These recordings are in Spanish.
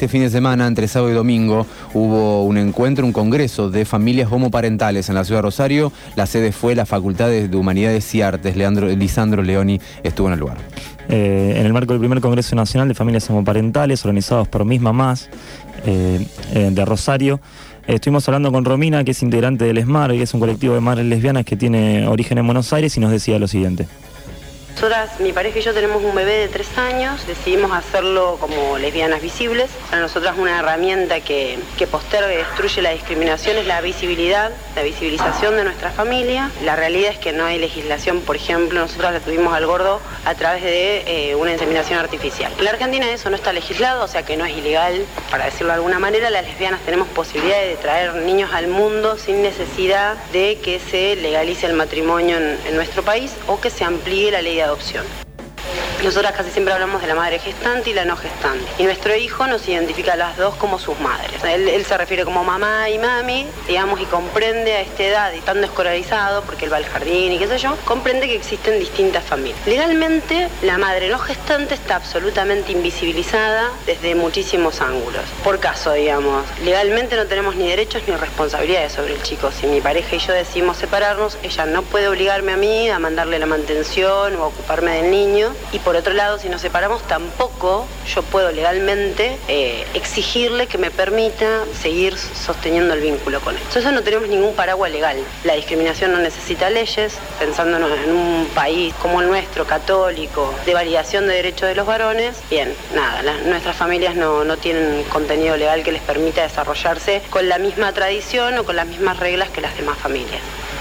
este fin de semana, entre sábado y domingo, hubo un encuentro, un congreso de familias homoparentales en la ciudad de Rosario. La sede fue la Facultad de Humanidades y Artes. Lisandro Leoni estuvo en el lugar. En el marco del primer Congreso Nacional de Familias Homoparentales, organizados por Mis Mamás de Rosario, estuvimos hablando con Romina, que es integrante del ESMAR, que es un colectivo de madres lesbianas que tiene origen en Buenos Aires, y nos decía lo siguiente. Nosotras, mi pareja y yo, tenemos un bebé de 3 años, decidimos hacerlo como lesbianas visibles. Para nosotras una herramienta que posterga y destruye la discriminación es la visibilidad, la visibilización de nuestra familia. La realidad es que no hay legislación, por ejemplo, nosotras le tuvimos al gordo a través de una inseminación artificial. En la Argentina eso no está legislado, o sea que no es ilegal, para decirlo de alguna manera. Las lesbianas tenemos posibilidad de traer niños al mundo sin necesidad de que se legalice el matrimonio en nuestro país o que se amplíe la ley de adopción. Nosotras casi siempre hablamos de la madre gestante y la no gestante. Y nuestro hijo nos identifica a las dos como sus madres. Él se refiere como mamá y mami, digamos, y comprende a esta edad, y tan escolarizado, porque él va al jardín y qué sé yo, comprende que existen distintas familias. Legalmente, la madre no gestante está absolutamente invisibilizada desde muchísimos ángulos. Por caso, digamos, legalmente no tenemos ni derechos ni responsabilidades sobre el chico. Si mi pareja y yo decidimos separarnos, ella no puede obligarme a mí a mandarle la mantención o a ocuparme del niño. Y por otro lado, si nos separamos, tampoco yo puedo legalmente exigirle que me permita seguir sosteniendo el vínculo con él. Entonces no tenemos ningún paraguas legal. La discriminación no necesita leyes, pensándonos en un país como el nuestro, católico, de validación de derechos de los varones. Bien, nada, nuestras familias no tienen contenido legal que les permita desarrollarse con la misma tradición o con las mismas reglas que las demás familias.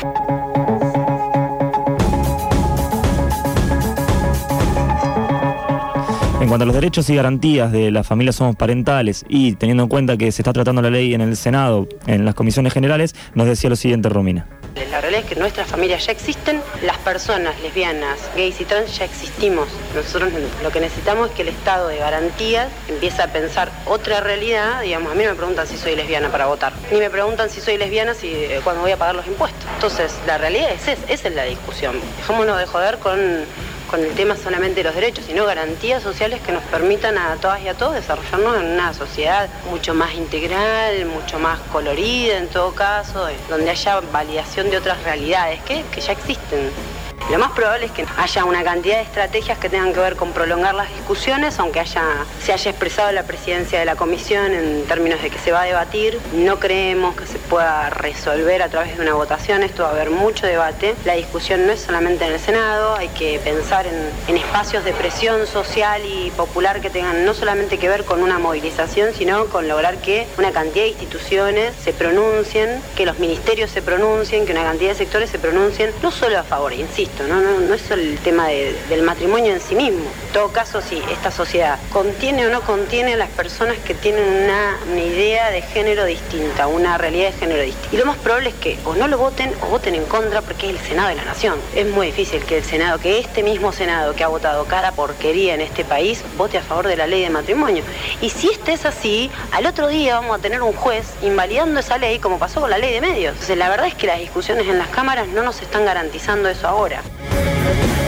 En cuanto a los derechos y garantías de las familias homoparentales, y teniendo en cuenta que se está tratando la ley en el Senado, en las comisiones generales, nos decía lo siguiente Romina. La realidad es que nuestras familias ya existen, las personas lesbianas, gays y trans ya existimos. Nosotros lo que necesitamos es que el Estado de garantías empiece a pensar otra realidad. Digamos, a mí no me preguntan si soy lesbiana para votar, ni me preguntan si soy lesbiana cuando voy a pagar los impuestos. Entonces, la realidad es esa es la discusión. Dejémonos de joder con el tema solamente de los derechos, sino garantías sociales que nos permitan a todas y a todos desarrollarnos en una sociedad mucho más integral, mucho más colorida en todo caso, donde haya validación de otras realidades que ya existen. Lo más probable es que haya una cantidad de estrategias que tengan que ver con prolongar las discusiones, aunque se haya expresado la presidencia de la comisión en términos de que se va a debatir. No creemos que se pueda resolver a través de una votación, esto va a haber mucho debate. La discusión no es solamente en el Senado, hay que pensar en espacios de presión social y popular que tengan no solamente que ver con una movilización, sino con lograr que una cantidad de instituciones se pronuncien, que los ministerios se pronuncien, que una cantidad de sectores se pronuncien, no solo a favor, insisto, no es solo el tema del matrimonio en sí mismo. En todo caso, sí, esta sociedad contiene o no contiene a las personas que tienen una idea de género distinta, una realidad de género distinta. Y lo más probable es que o no lo voten o voten en contra, porque es el Senado de la Nación. Es muy difícil que este mismo Senado que ha votado cada porquería en este país, vote a favor de la ley de matrimonio. Y si este es así, al otro día vamos a tener un juez invalidando esa ley, como pasó con la ley de medios. Entonces, la verdad es que las discusiones en las cámaras no nos están garantizando eso ahora.